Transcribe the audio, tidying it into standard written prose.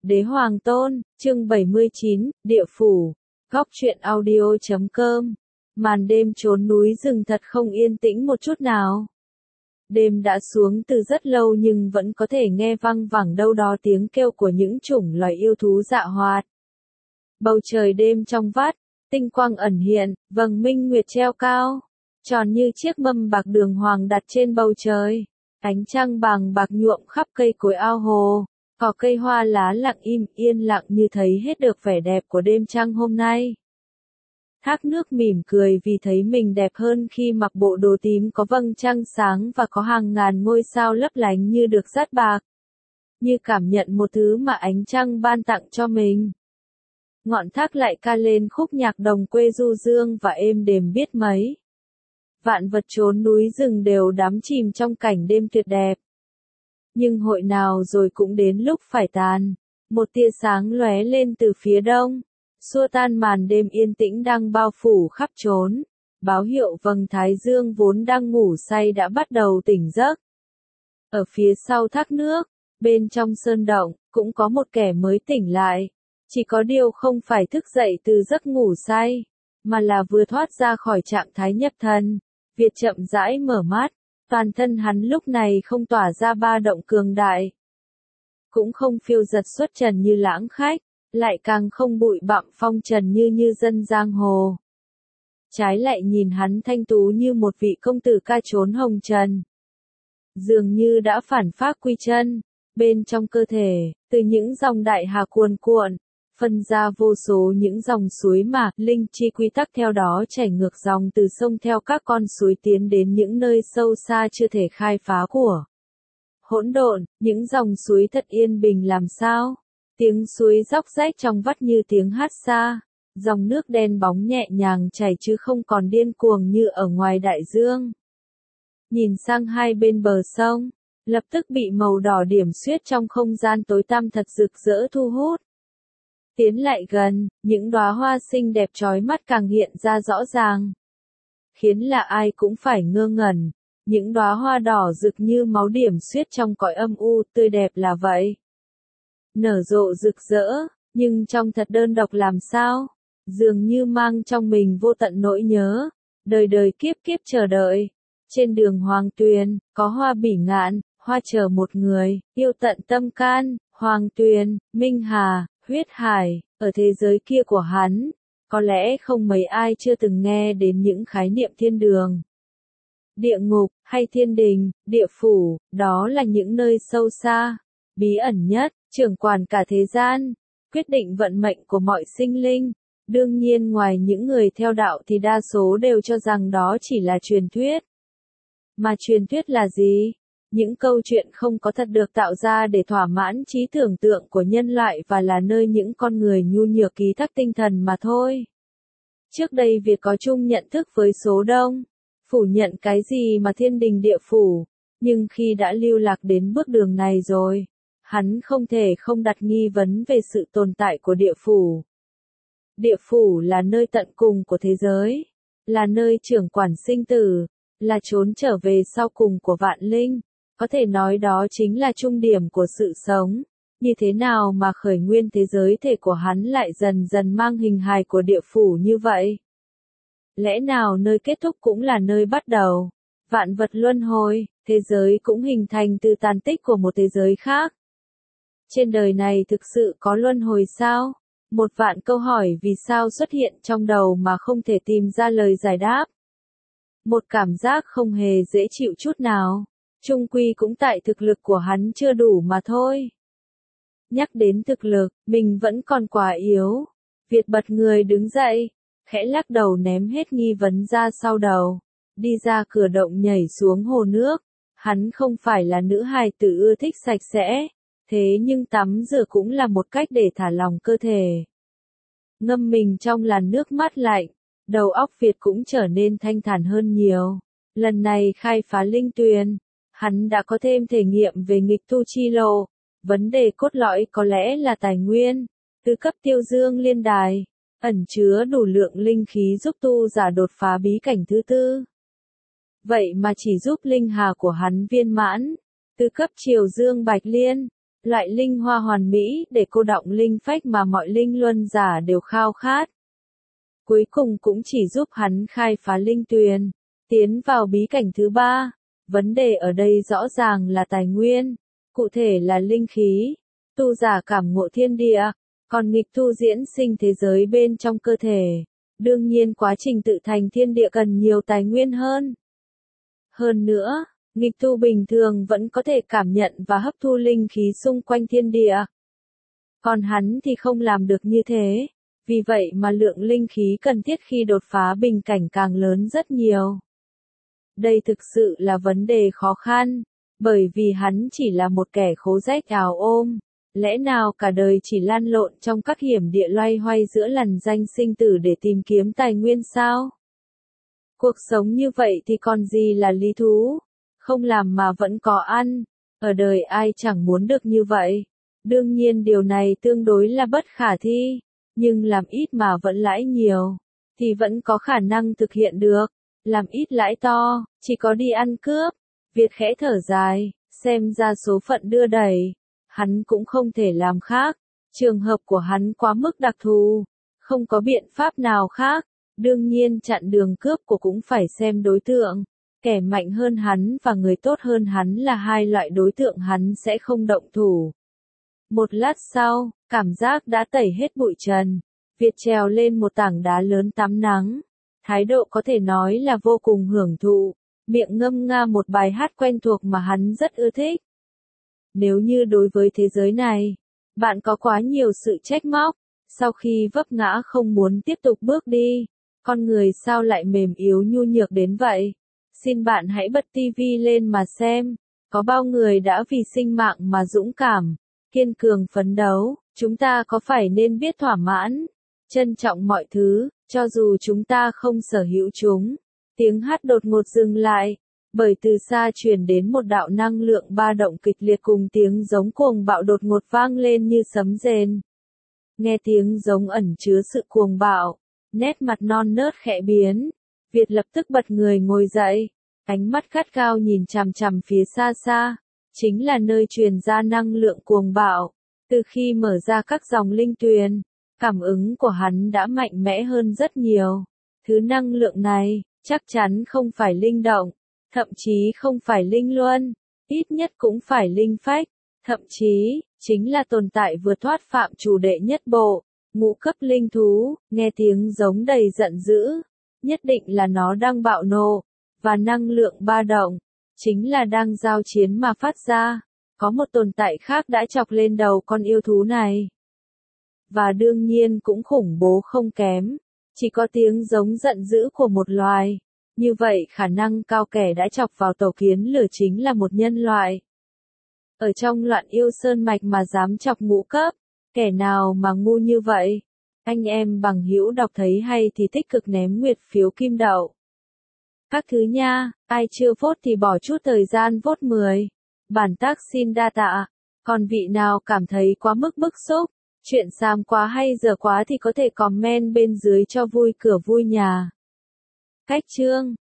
Đế Hoàng Tôn, chương 79, Địa Phủ, Góc truyện audio.com. Màn đêm chốn núi rừng thật không yên tĩnh một chút nào. Đêm đã xuống từ rất lâu nhưng vẫn có thể nghe văng vẳng đâu đó tiếng kêu của những chủng loài yêu thú dạ hoạt. Bầu trời đêm trong vắt, tinh quang ẩn hiện, vầng minh nguyệt treo cao, tròn như chiếc mâm bạc đường hoàng đặt trên bầu trời. Ánh trăng bàng bạc nhuộm khắp cây cối ao hồ, cỏ cây hoa lá lặng im yên lặng như thấy hết được vẻ đẹp của đêm trăng hôm nay. Thác nước mỉm cười vì thấy mình đẹp hơn khi mặc bộ đồ tím có vầng trăng sáng và có hàng ngàn ngôi sao lấp lánh như được dát bạc. Như cảm nhận một thứ mà ánh trăng ban tặng cho mình. Ngọn thác lại ca lên khúc nhạc đồng quê du dương và êm đềm biết mấy. Vạn vật chốn núi rừng đều đắm chìm trong cảnh đêm tuyệt đẹp. Nhưng hội nào rồi cũng đến lúc phải tàn. Một tia sáng lóe lên từ phía đông, xua tan màn đêm yên tĩnh đang bao phủ khắp chốn. Báo hiệu vầng thái dương vốn đang ngủ say đã bắt đầu tỉnh giấc. Ở phía sau thác nước, bên trong sơn động, cũng có một kẻ mới tỉnh lại. Chỉ có điều không phải thức dậy từ giấc ngủ say, mà là vừa thoát ra khỏi trạng thái nhập thần. Việt chậm rãi mở mắt, toàn thân hắn lúc này không tỏa ra ba động cường đại. Cũng không phiêu giật xuất trần như lãng khách, lại càng không bụi bặm phong trần như dân giang hồ. Trái lại nhìn hắn thanh tú như một vị công tử ca trốn hồng trần. Dường như đã phản phác quy chân, bên trong cơ thể, từ những dòng đại hà cuồn cuộn, phân ra vô số những dòng suối mà linh chi quy tắc theo đó chảy ngược dòng từ sông theo các con suối tiến đến những nơi sâu xa chưa thể khai phá của hỗn độn. Những dòng suối thật yên bình làm sao, tiếng suối róc rách trong vắt như tiếng hát xa, dòng nước đen bóng nhẹ nhàng chảy chứ không còn điên cuồng như ở ngoài đại dương. Nhìn sang hai bên bờ sông, lập tức bị màu đỏ điểm xuyết trong không gian tối tăm thật rực rỡ thu hút. Tiến lại gần, những đóa hoa xinh đẹp chói mắt càng hiện ra rõ ràng, khiến là ai cũng phải ngơ ngẩn. Những đóa hoa đỏ rực như máu điểm xuyết trong cõi âm u, tươi đẹp là vậy. Nở rộ rực rỡ, nhưng trông thật đơn độc làm sao, dường như mang trong mình vô tận nỗi nhớ, đời đời kiếp kiếp chờ đợi. Trên đường Hoàng Tuyền, có hoa bỉ ngạn, hoa chờ một người, yêu tận tâm can. Hoàng Tuyền, Minh Hà, Huyết Hải, ở thế giới kia của hắn, có lẽ không mấy ai chưa từng nghe đến những khái niệm thiên đường, địa ngục, hay thiên đình, địa phủ. Đó là những nơi sâu xa, bí ẩn nhất, trưởng quản cả thế gian, quyết định vận mệnh của mọi sinh linh. Đương nhiên ngoài những người theo đạo thì đa số đều cho rằng đó chỉ là truyền thuyết. Mà truyền thuyết là gì? Những câu chuyện không có thật được tạo ra để thỏa mãn trí tưởng tượng của nhân loại và là nơi những con người nhu nhược ký thác tinh thần mà thôi. Trước đây Việt có chung nhận thức với số đông, phủ nhận cái gì mà thiên đình địa phủ, nhưng khi đã lưu lạc đến bước đường này rồi, hắn không thể không đặt nghi vấn về sự tồn tại của địa phủ. Địa phủ là nơi tận cùng của thế giới, là nơi trưởng quản sinh tử, là chốn trở về sau cùng của vạn linh. Có thể nói đó chính là trung điểm của sự sống. Như thế nào mà khởi nguyên thế giới thể của hắn lại dần dần mang hình hài của địa phủ như vậy? Lẽ nào nơi kết thúc cũng là nơi bắt đầu? Vạn vật luân hồi, thế giới cũng hình thành từ tàn tích của một thế giới khác. Trên đời này thực sự có luân hồi sao? Một vạn câu hỏi vì sao xuất hiện trong đầu mà không thể tìm ra lời giải đáp. Một cảm giác không hề dễ chịu chút nào. Chung quy cũng tại thực lực của hắn chưa đủ mà thôi. Nhắc đến thực lực, mình vẫn còn quá yếu. Việt bật người đứng dậy, khẽ lắc đầu ném hết nghi vấn ra sau đầu. Đi ra cửa động nhảy xuống hồ nước. Hắn không phải là nữ hài tử ưa thích sạch sẽ. Thế nhưng tắm rửa cũng là một cách để thả lỏng cơ thể. Ngâm mình trong làn nước mát lạnh, đầu óc Việt cũng trở nên thanh thản hơn nhiều. Lần này khai phá linh tuyền, hắn đã có thêm thể nghiệm về nghịch tu chi lộ. Vấn đề cốt lõi có lẽ là tài nguyên. Tứ cấp tiêu dương liên đài, ẩn chứa đủ lượng linh khí giúp tu giả đột phá bí cảnh thứ tư. Vậy mà chỉ giúp linh hà của hắn viên mãn. Tứ cấp triều dương bạch liên, Loại linh hoa hoàn mỹ để cô đọng linh phách mà mọi linh luân giả đều khao khát. Cuối cùng cũng chỉ giúp hắn khai phá linh tuyền, tiến vào bí cảnh thứ ba. Vấn đề ở đây rõ ràng là tài nguyên, cụ thể là linh khí. Tu giả cảm ngộ thiên địa, còn nghịch tu diễn sinh thế giới bên trong cơ thể. Đương nhiên quá trình tự thành thiên địa cần nhiều tài nguyên hơn. Hơn nữa, nghịch tu bình thường vẫn có thể cảm nhận và hấp thu linh khí xung quanh thiên địa. Còn hắn thì không làm được như thế, vì vậy mà lượng linh khí cần thiết khi đột phá bình cảnh càng lớn rất nhiều. Đây thực sự là vấn đề khó khăn, bởi vì hắn chỉ là một kẻ khố rách áo ôm. Lẽ nào cả đời chỉ lăn lộn trong các hiểm địa loay hoay giữa lằn ranh sinh tử để tìm kiếm tài nguyên sao? Cuộc sống như vậy thì còn gì là lý thú? Không làm mà vẫn có ăn. Ở đời ai chẳng muốn được như vậy. Đương nhiên điều này tương đối là bất khả thi. Nhưng làm ít mà vẫn lãi nhiều, thì vẫn có khả năng thực hiện được. Làm ít lãi to, chỉ có đi ăn cướp. Việt khẽ thở dài, xem ra số phận đưa đẩy. Hắn cũng không thể làm khác. Trường hợp của hắn quá mức đặc thù. Không có biện pháp nào khác. Đương nhiên chặn đường cướp của cũng phải xem đối tượng. Kẻ mạnh hơn hắn và người tốt hơn hắn là hai loại đối tượng hắn sẽ không động thủ. Một lát sau, cảm giác đã tẩy hết bụi trần. Việt trèo lên một tảng đá lớn tắm nắng. Thái độ có thể nói là vô cùng hưởng thụ. Miệng ngâm nga một bài hát quen thuộc mà hắn rất ưa thích. Nếu như đối với thế giới này, bạn có quá nhiều sự trách móc, sau khi vấp ngã không muốn tiếp tục bước đi, con người sao lại mềm yếu nhu nhược đến vậy? Xin bạn hãy bật tivi lên mà xem, có bao người đã vì sinh mạng mà dũng cảm, kiên cường phấn đấu, chúng ta có phải nên biết thỏa mãn, trân trọng mọi thứ, cho dù chúng ta không sở hữu chúng. Tiếng hát đột ngột dừng lại, bởi từ xa truyền đến một đạo năng lượng ba động kịch liệt cùng tiếng giống cuồng bạo đột ngột vang lên như sấm rền. Nghe tiếng giống ẩn chứa sự cuồng bạo, nét mặt non nớt khẽ biến, Việt lập tức bật người ngồi dậy, ánh mắt gắt gao nhìn chằm chằm phía xa xa, chính là nơi truyền ra năng lượng cuồng bạo. Từ khi mở ra các dòng linh tuyền, cảm ứng của hắn đã mạnh mẽ hơn rất nhiều. Thứ năng lượng này, chắc chắn không phải linh động, thậm chí không phải linh luân, ít nhất cũng phải linh phách, thậm chí, chính là tồn tại vượt thoát phạm chủ đệ nhất bộ, ngũ cấp linh thú, nghe tiếng giống đầy giận dữ, nhất định là nó đang bạo nộ, và năng lượng ba động, chính là đang giao chiến mà phát ra, có một tồn tại khác đã chọc lên đầu con yêu thú này. Và đương nhiên cũng khủng bố không kém, chỉ có tiếng giống giận dữ của một loài. Như vậy khả năng cao kẻ đã chọc vào tổ kiến lửa chính là một nhân loại. Ở trong loạn yêu sơn mạch mà dám chọc ngũ cấp, kẻ nào mà ngu như vậy? Anh em bằng hữu đọc thấy hay thì tích cực ném nguyệt phiếu kim đậu. Các thứ nha, ai chưa vote thì bỏ chút thời gian vote 10. Bản tác xin đa tạ. Còn vị nào cảm thấy quá mức bức xúc, chuyện xàm quá hay dở quá thì có thể comment bên dưới cho vui cửa vui nhà. Cách chương